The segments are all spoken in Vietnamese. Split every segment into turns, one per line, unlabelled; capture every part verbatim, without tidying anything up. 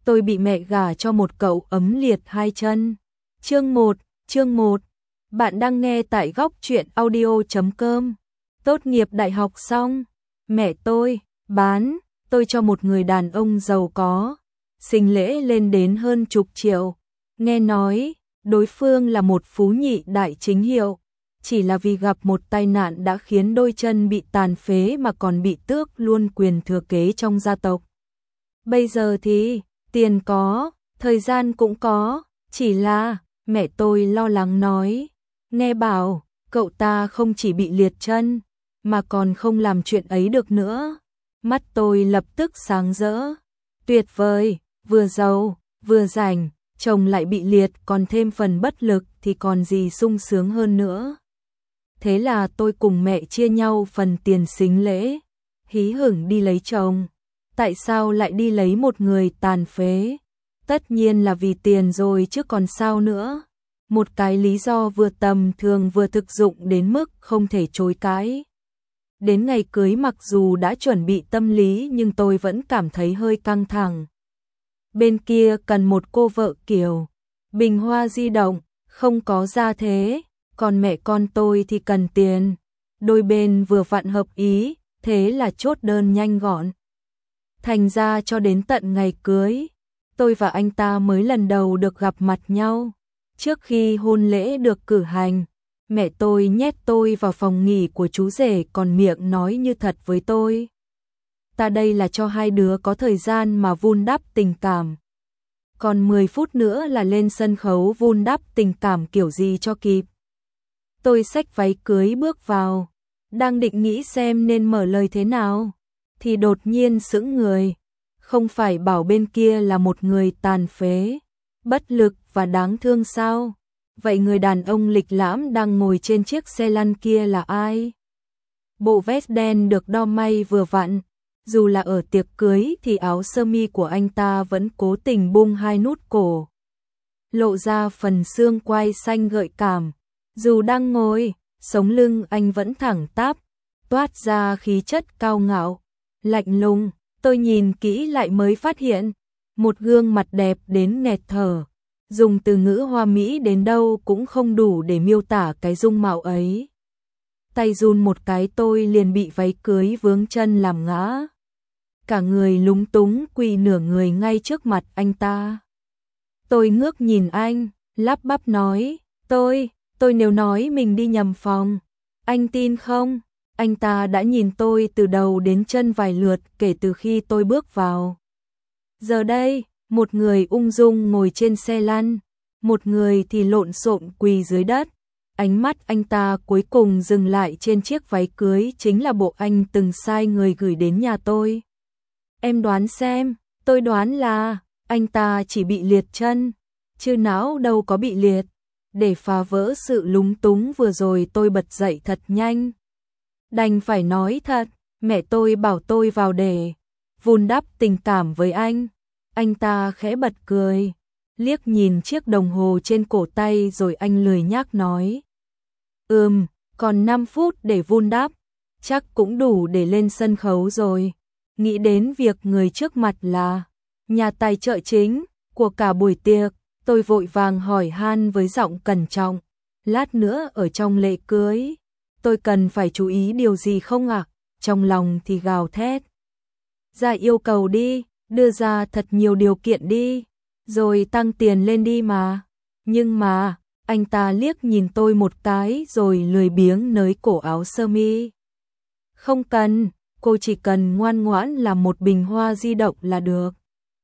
tôi bị mẹ gả cho một cậu ấm liệt hai chân. Chương một, chương một. Bạn đang nghe tại góc truyện audio chấm com. Tốt nghiệp đại học xong, mẹ tôi bán tôi cho một người đàn ông giàu có, sinh lễ lên đến hơn chục triệu. Nghe nói, đối phương là một phú nhị đại chính hiệu, chỉ là vì gặp một tai nạn đã khiến đôi chân bị tàn phế mà còn bị tước luôn quyền thừa kế trong gia tộc. Bây giờ thì, tiền có, thời gian cũng có, chỉ là, mẹ tôi lo lắng nói, nghe bảo, cậu ta không chỉ bị liệt chân, mà còn không làm chuyện ấy được nữa. Mắt tôi lập tức sáng rỡ, tuyệt vời, vừa giàu, vừa rảnh, chồng lại bị liệt còn thêm phần bất lực thì còn gì sung sướng hơn nữa. Thế là tôi cùng mẹ chia nhau phần tiền sính lễ, hí hửng đi lấy chồng. Tại sao lại đi lấy một người tàn phế? Tất nhiên là vì tiền rồi chứ còn sao nữa. Một cái lý do vừa tầm thường vừa thực dụng đến mức không thể chối cãi. Đến ngày cưới mặc dù đã chuẩn bị tâm lý nhưng tôi vẫn cảm thấy hơi căng thẳng. Bên kia cần một cô vợ kiểu bình hoa di động, không có gia thế, còn mẹ con tôi thì cần tiền. Đôi bên vừa vặn hợp ý, thế là chốt đơn nhanh gọn. Thành ra cho đến tận ngày cưới, tôi và anh ta mới lần đầu được gặp mặt nhau. Trước khi hôn lễ được cử hành, mẹ tôi nhét tôi vào phòng nghỉ của chú rể còn miệng nói như thật với tôi. Ta đây là cho hai đứa có thời gian mà vun đắp tình cảm. Còn mười phút nữa là lên sân khấu vun đắp tình cảm kiểu gì cho kịp. Tôi xách váy cưới bước vào, đang định nghĩ xem nên mở lời thế nào, thì đột nhiên sững người. Không phải bảo bên kia là một người tàn phế, bất lực và đáng thương sao? Vậy người đàn ông lịch lãm đang ngồi trên chiếc xe lăn kia là ai? Bộ vest đen được đo may vừa vặn, dù là ở tiệc cưới thì áo sơ mi của anh ta vẫn cố tình bung hai nút cổ, lộ ra phần xương quai xanh gợi cảm. Dù đang ngồi, sống lưng anh vẫn thẳng tắp, toát ra khí chất cao ngạo, lạnh lùng. Tôi nhìn kỹ lại mới phát hiện, một gương mặt đẹp đến nghẹt thở, dùng từ ngữ hoa mỹ đến đâu cũng không đủ để miêu tả cái dung mạo ấy. Tay run một cái tôi liền bị váy cưới vướng chân làm ngã. Cả người lúng túng quỳ nửa người ngay trước mặt anh ta. Tôi ngước nhìn anh, lắp bắp nói, tôi, tôi nếu nói mình đi nhầm phòng, anh tin không? Anh ta đã nhìn tôi từ đầu đến chân vài lượt kể từ khi tôi bước vào. Giờ đây, một người ung dung ngồi trên xe lăn, một người thì lộn xộn quỳ dưới đất. Ánh mắt anh ta cuối cùng dừng lại trên chiếc váy cưới chính là bộ anh từng sai người gửi đến nhà tôi. Em đoán xem, tôi đoán là anh ta chỉ bị liệt chân, chứ não đâu có bị liệt. Để phá vỡ sự lúng túng vừa rồi tôi bật dậy thật nhanh. Đành phải nói thật, mẹ tôi bảo tôi vào để vun đắp tình cảm với anh. Anh ta khẽ bật cười, liếc nhìn chiếc đồng hồ trên cổ tay rồi anh lười nhác nói. Ừm, còn năm phút để vun đắp, chắc cũng đủ để lên sân khấu rồi. Nghĩ đến việc người trước mặt là nhà tài trợ chính của cả buổi tiệc, tôi vội vàng hỏi han với giọng cẩn trọng. Lát nữa ở trong lễ cưới, tôi cần phải chú ý điều gì không ạ? À? Trong lòng thì gào thét. Ra yêu cầu đi, đưa ra thật nhiều điều kiện đi, rồi tăng tiền lên đi mà. Nhưng mà, anh ta liếc nhìn tôi một cái rồi lười biếng nới cổ áo sơ mi. Không cần, cô chỉ cần ngoan ngoãn làm một bình hoa di động là được.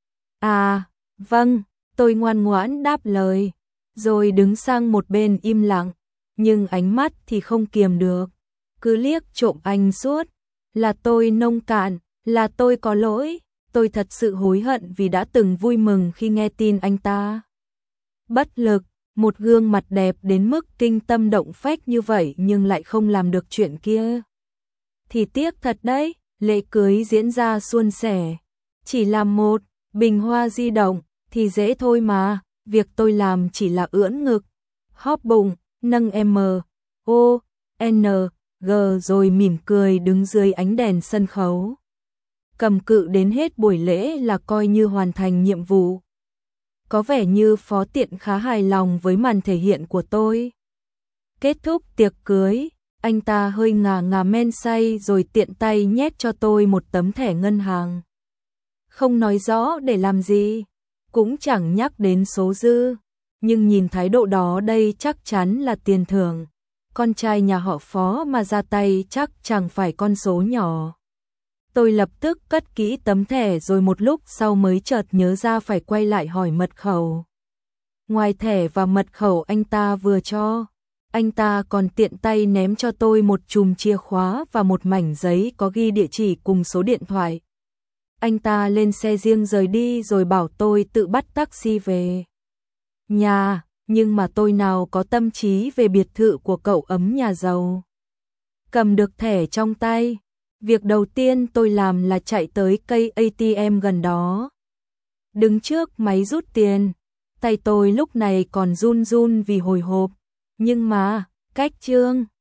À, vâng, tôi ngoan ngoãn đáp lời, rồi đứng sang một bên im lặng. Nhưng ánh mắt thì không kiềm được, cứ liếc trộm anh suốt. Là tôi nông cạn, là tôi có lỗi, tôi thật sự hối hận vì đã từng vui mừng khi nghe tin anh ta. Bất lực, một gương mặt đẹp đến mức kinh tâm động phách như vậy nhưng lại không làm được chuyện kia. Thì tiếc thật đấy, lễ cưới diễn ra suôn sẻ. Chỉ làm một bình hoa di động thì dễ thôi mà, việc tôi làm chỉ là ưỡn ngực, hóp bụng, nâng M, O, N, G rồi mỉm cười đứng dưới ánh đèn sân khấu. cầm cự đến hết buổi lễ là coi như hoàn thành nhiệm vụ. Có vẻ như Phó Tiện khá hài lòng với màn thể hiện của tôi. Kết thúc tiệc cưới, anh ta hơi ngà ngà men say rồi tiện tay nhét cho tôi một tấm thẻ ngân hàng. Không nói rõ để làm gì, cũng chẳng nhắc đến số dư, nhưng nhìn thái độ đó đây chắc chắn là tiền thưởng. Con trai nhà họ Phó mà ra tay chắc chẳng phải con số nhỏ. Tôi lập tức cất kỹ tấm thẻ rồi một lúc sau mới chợt nhớ ra phải quay lại hỏi mật khẩu. Ngoài thẻ và mật khẩu anh ta vừa cho, anh ta còn tiện tay ném cho tôi một chùm chìa khóa và một mảnh giấy có ghi địa chỉ cùng số điện thoại. Anh ta lên xe riêng rời đi rồi bảo tôi tự bắt taxi về nhà, nhưng mà tôi nào có tâm trí về biệt thự của cậu ấm nhà giàu. Cầm được thẻ trong tay, việc đầu tiên tôi làm là chạy tới cây a tê em gần đó. Đứng trước máy rút tiền, tay tôi lúc này còn run run vì hồi hộp, nhưng mà, cách chương